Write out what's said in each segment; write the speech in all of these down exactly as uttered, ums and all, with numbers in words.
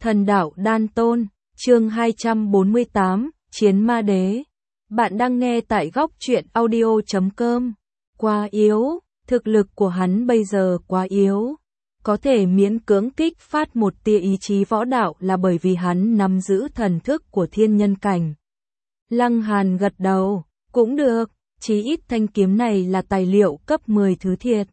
Thần đạo đan tôn, chương hai trăm bốn mươi tám, Chiến ma đế. Bạn đang nghe tại góc truyện audio chấm com. Quá yếu, thực lực của hắn bây giờ quá yếu. Có thể miễn cưỡng kích phát một tia ý chí võ đạo là bởi vì hắn nắm giữ thần thức của thiên nhân cảnh. Lăng Hàn gật đầu, cũng được, chí ít thanh kiếm này là tài liệu cấp mười thứ thiệt.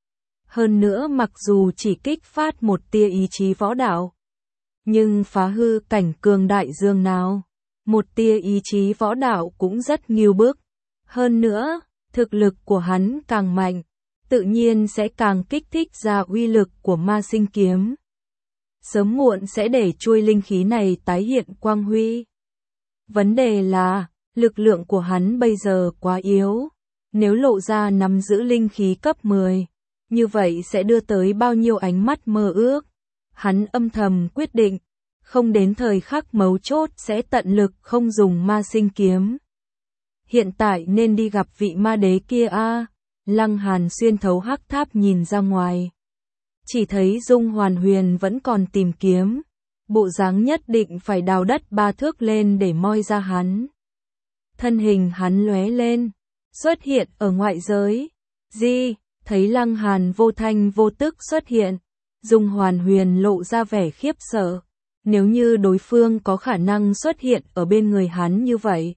Hơn nữa mặc dù chỉ kích phát một tia ý chí võ đạo, nhưng phá hư cảnh cường đại dương nào, một tia ý chí võ đạo cũng rất nghiêu bức. Hơn nữa, thực lực của hắn càng mạnh, tự nhiên sẽ càng kích thích ra uy lực của ma sinh kiếm. Sớm muộn sẽ để chuôi linh khí này tái hiện quang huy. Vấn đề là, lực lượng của hắn bây giờ quá yếu. Nếu lộ ra nắm giữ linh khí cấp mười, như vậy sẽ đưa tới bao nhiêu ánh mắt mơ ước. Hắn âm thầm quyết định, không đến thời khắc mấu chốt sẽ tận lực không dùng ma sinh kiếm. Hiện tại nên đi gặp vị ma đế kia a. À. Lăng Hàn xuyên thấu hắc tháp nhìn ra ngoài, chỉ thấy Dung Hoàn Huyền vẫn còn tìm kiếm, bộ dáng nhất định phải đào đất ba thước lên để moi ra hắn. Thân hình hắn lóe lên, xuất hiện ở ngoại giới. Di, thấy Lăng Hàn vô thanh vô tức xuất hiện, Dung Hoàn Huyền lộ ra vẻ khiếp sợ. Nếu như đối phương có khả năng xuất hiện ở bên người hắn như vậy,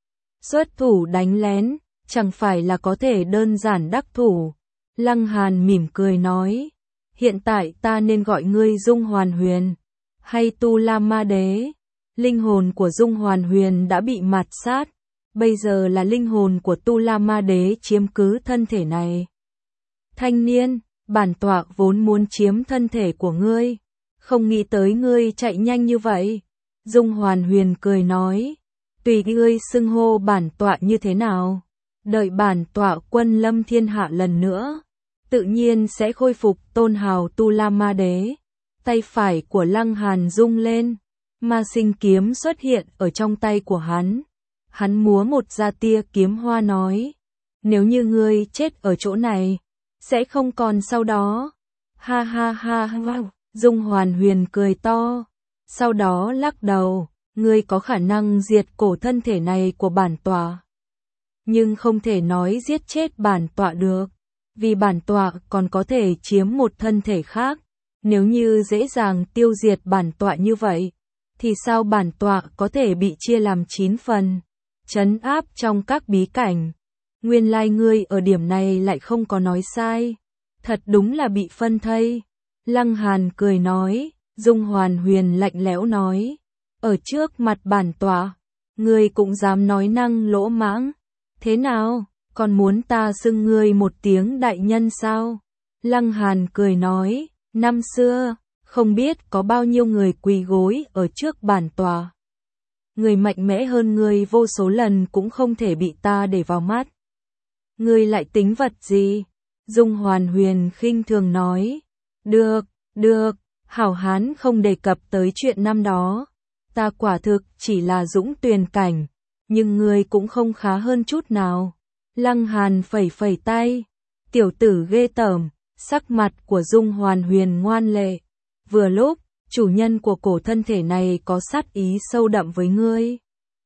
xuất thủ đánh lén, chẳng phải là có thể đơn giản đắc thủ. Lăng Hàn mỉm cười nói, hiện tại ta nên gọi ngươi Dung Hoàn Huyền, hay Tu La Ma Đế. Linh hồn của Dung Hoàn Huyền đã bị mạt sát, bây giờ là linh hồn của Tu La Ma Đế chiếm cứ thân thể này. Thanh niên, bản tọa vốn muốn chiếm thân thể của ngươi, không nghĩ tới ngươi chạy nhanh như vậy. Dung Hoàn Huyền cười nói, tùy ngươi xưng hô bản tọa như thế nào. Đợi bản tọa quân lâm thiên hạ lần nữa, tự nhiên sẽ khôi phục tôn hào Tu La Ma Đế. Tay phải của Lăng Hàn rung lên, ma sinh kiếm xuất hiện ở trong tay của hắn. Hắn múa một ra tia kiếm hoa nói, nếu như ngươi chết ở chỗ này, sẽ không còn sau đó. Ha ha ha ha. Dung Hoàn Huyền cười to, sau đó lắc đầu, ngươi có khả năng diệt cổ thân thể này của bản tọa, nhưng không thể nói giết chết bản tọa được, vì bản tọa còn có thể chiếm một thân thể khác. Nếu như dễ dàng tiêu diệt bản tọa như vậy, thì sao bản tọa có thể bị chia làm chín phần, trấn áp trong các bí cảnh. Nguyên lai ngươi ở điểm này lại không có nói sai, thật đúng là bị phân thây. Lăng Hàn cười nói, Dung Hoàn Huyền lạnh lẽo nói, ở trước mặt bản tọa, ngươi cũng dám nói năng lỗ mãng. Thế nào, còn muốn ta xưng ngươi một tiếng đại nhân sao? Lăng Hàn cười nói, năm xưa, không biết có bao nhiêu người quỳ gối ở trước bản tọa. Người mạnh mẽ hơn ngươi vô số lần cũng không thể bị ta để vào mắt. Ngươi lại tính vật gì? Dung Hoàn Huyền khinh thường nói, được, được, hảo hán không đề cập tới chuyện năm đó. Ta quả thực chỉ là dũng tuyền cảnh, nhưng ngươi cũng không khá hơn chút nào. Lăng Hàn phẩy phẩy tay, tiểu tử ghê tởm. Sắc mặt của Dung Hoàn Huyền ngoan lệ. Vừa lúc, chủ nhân của cổ thân thể này có sát ý sâu đậm với ngươi.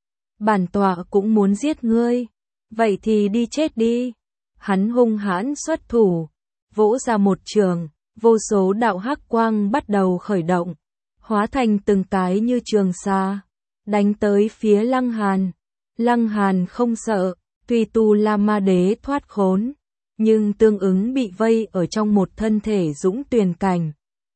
Bản tọa cũng muốn giết ngươi. Vậy thì đi chết đi. Hắn hung hãn xuất thủ, vỗ ra một trường, vô số đạo hắc quang bắt đầu khởi động, hóa thành từng cái như trường sa, đánh tới phía Lăng Hàn. Lăng Hàn không sợ, tuy Tu La Ma Đế thoát khốn, nhưng tương ứng bị vây ở trong một thân thể dũng tuyền cảnh.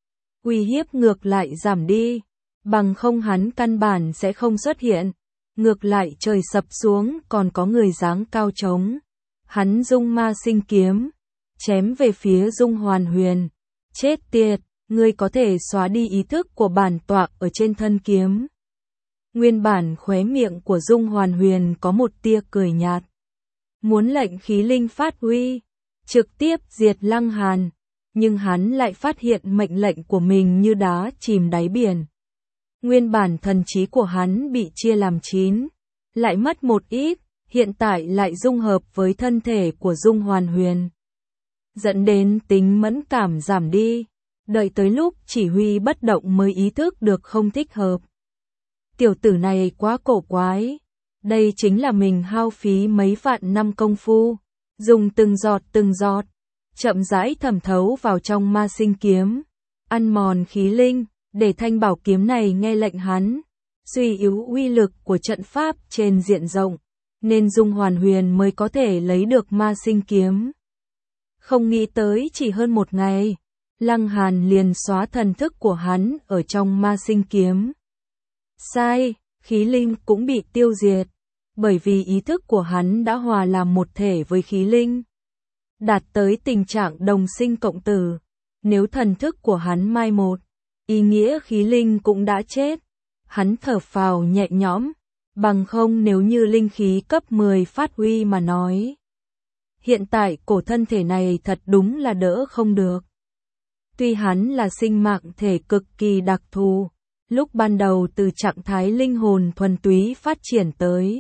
Uy hiếp ngược lại giảm đi, bằng không hắn căn bản sẽ không xuất hiện. Ngược lại trời sập xuống còn có người dáng cao trống. Hắn dung ma sinh kiếm, chém về phía Dung Hoàn Huyền. Chết tiệt, ngươi có thể xóa đi ý thức của bản tọa ở trên thân kiếm. Nguyên bản khóe miệng của Dung Hoàn Huyền có một tia cười nhạt. Muốn lệnh khí linh phát huy, trực tiếp diệt Lăng Hàn, nhưng hắn lại phát hiện mệnh lệnh của mình như đá chìm đáy biển. Nguyên bản thần trí của hắn bị chia làm chín, lại mất một ít, hiện tại lại dung hợp với thân thể của Dung Hoàn Huyền, dẫn đến tính mẫn cảm giảm đi. đợi tới lúc chỉ huy bất động mới ý thức được không thích hợp. Tiểu tử này quá cổ quái, đây chính là mình hao phí mấy vạn năm công phu, dùng từng giọt từng giọt, chậm rãi thẩm thấu vào trong ma sinh kiếm, ăn mòn khí linh, để thanh bảo kiếm này nghe lệnh hắn, suy yếu uy lực của trận pháp trên diện rộng, nên Dung Hoàn Huyền mới có thể lấy được ma sinh kiếm. Không nghĩ tới chỉ hơn một ngày, Lăng Hàn liền xóa thần thức của hắn ở trong ma sinh kiếm. Sai, khí linh cũng bị tiêu diệt, bởi vì ý thức của hắn đã hòa làm một thể với khí linh, đạt tới tình trạng đồng sinh cộng tử. Nếu thần thức của hắn mai một, ý nghĩa khí linh cũng đã chết. Hắn thở phào nhẹ nhõm, bằng không nếu như linh khí cấp mười phát huy mà nói. Hiện tại cổ thân thể này thật đúng là đỡ không được. Tuy hắn là sinh mạng thể cực kỳ đặc thù, lúc ban đầu từ trạng thái linh hồn thuần túy phát triển tới,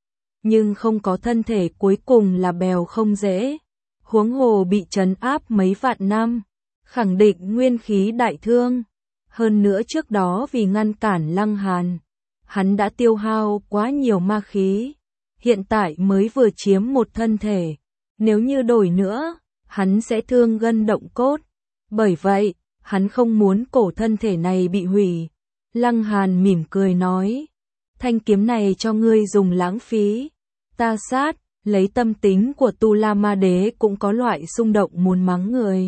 nhưng không có thân thể cuối cùng là bèo không dễ, huống hồ bị trấn áp mấy vạn năm, khẳng định nguyên khí đại thương. Hơn nữa trước đó vì ngăn cản Lăng Hàn, hắn đã tiêu hao quá nhiều ma khí, hiện tại mới vừa chiếm một thân thể, nếu như đổi nữa, hắn sẽ thương gân động cốt. Bởi vậy, hắn không muốn cổ thân thể này bị hủy. Lăng Hàn mỉm cười nói, thanh kiếm này cho ngươi dùng lãng phí, ta sát, lấy tâm tính của Tu La Ma Đế cũng có loại xung động muốn mắng người.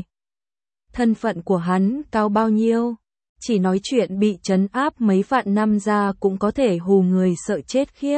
Thân phận của hắn cao bao nhiêu? Chỉ nói chuyện bị trấn áp mấy vạn năm ra cũng có thể hù người sợ chết khiếp.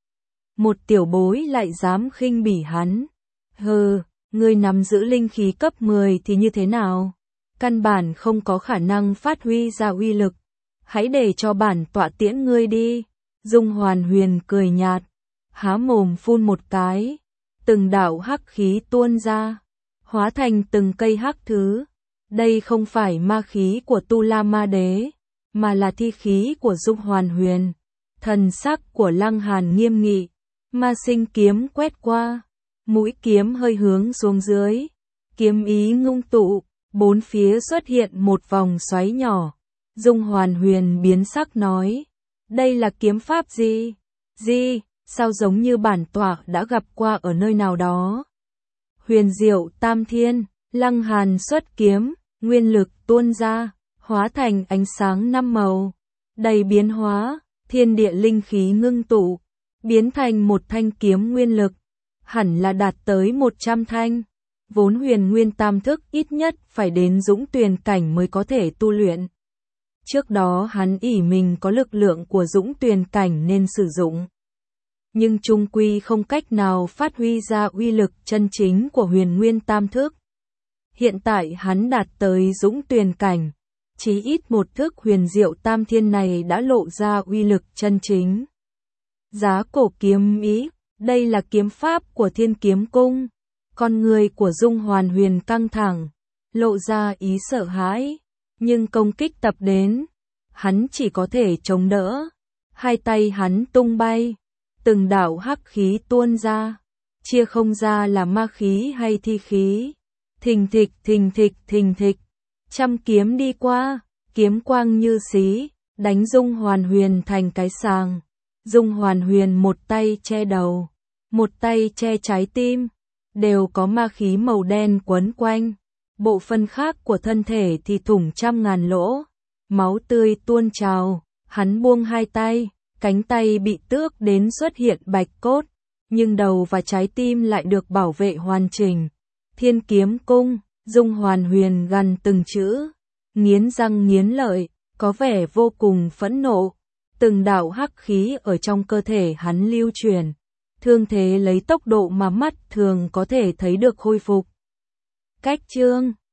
Một tiểu bối lại dám khinh bỉ hắn. Hừ, ngươi nắm giữ linh khí cấp mười thì như thế nào? Căn bản không có khả năng phát huy ra uy lực. Hãy để cho bản tọa tiễn ngươi đi. Dung Hoàn Huyền cười nhạt, há mồm phun một cái, từng đạo hắc khí tuôn ra, hóa thành từng cây hắc thứ. Đây không phải ma khí của Tu La Ma Đế, mà là thi khí của Dung Hoàn Huyền. Thần sắc của Lăng Hàn nghiêm nghị, ma sinh kiếm quét qua, mũi kiếm hơi hướng xuống dưới, kiếm ý ngưng tụ, bốn phía xuất hiện một vòng xoáy nhỏ. Dung Hoàn Huyền biến sắc nói, đây là kiếm pháp gì? Gì, sao giống như bản tọa đã gặp qua ở nơi nào đó? Huyền diệu tam thiên, Lăng Hàn xuất kiếm, nguyên lực tuôn ra, hóa thành ánh sáng năm màu, đầy biến hóa, thiên địa linh khí ngưng tụ, biến thành một thanh kiếm nguyên lực, hẳn là đạt tới một trăm thanh. Vốn huyền nguyên tam thức ít nhất phải đến dũng tuyền cảnh mới có thể tu luyện. Trước đó hắn ỷ mình có lực lượng của dũng tuyền cảnh nên sử dụng, nhưng chung quy không cách nào phát huy ra uy lực chân chính của huyền nguyên tam thức. Hiện tại hắn đạt tới dũng tuyền cảnh, chí ít một thức huyền diệu tam thiên này đã lộ ra uy lực chân chính. Giá cổ kiếm ý, đây là kiếm pháp của Thiên Kiếm Cung. Con người của Dung Hoàn Huyền căng thẳng, lộ ra ý sợ hãi, nhưng công kích tập đến, hắn chỉ có thể chống đỡ. Hai tay hắn tung bay, từng đạo hắc khí tuôn ra, chia không ra là ma khí hay thi khí. Thình thịch thình thịch thình thịch, trăm kiếm đi qua, kiếm quang như xí, đánh Dung Hoàn Huyền thành cái sàng. Dung Hoàn Huyền một tay che đầu, một tay che trái tim, đều có ma khí màu đen quấn quanh. Bộ phận khác của thân thể thì thủng trăm ngàn lỗ, máu tươi tuôn trào. Hắn buông hai tay, cánh tay bị tước đến xuất hiện bạch cốt, nhưng đầu và trái tim lại được bảo vệ hoàn chỉnh. Thiên Kiếm Cung, Dung Hoàn Huyền gằn từng chữ, nghiến răng nghiến lợi, có vẻ vô cùng phẫn nộ. Từng đạo hắc khí ở trong cơ thể hắn lưu truyền, thương thế lấy tốc độ mà mắt thường có thể thấy được khôi phục. Cách chương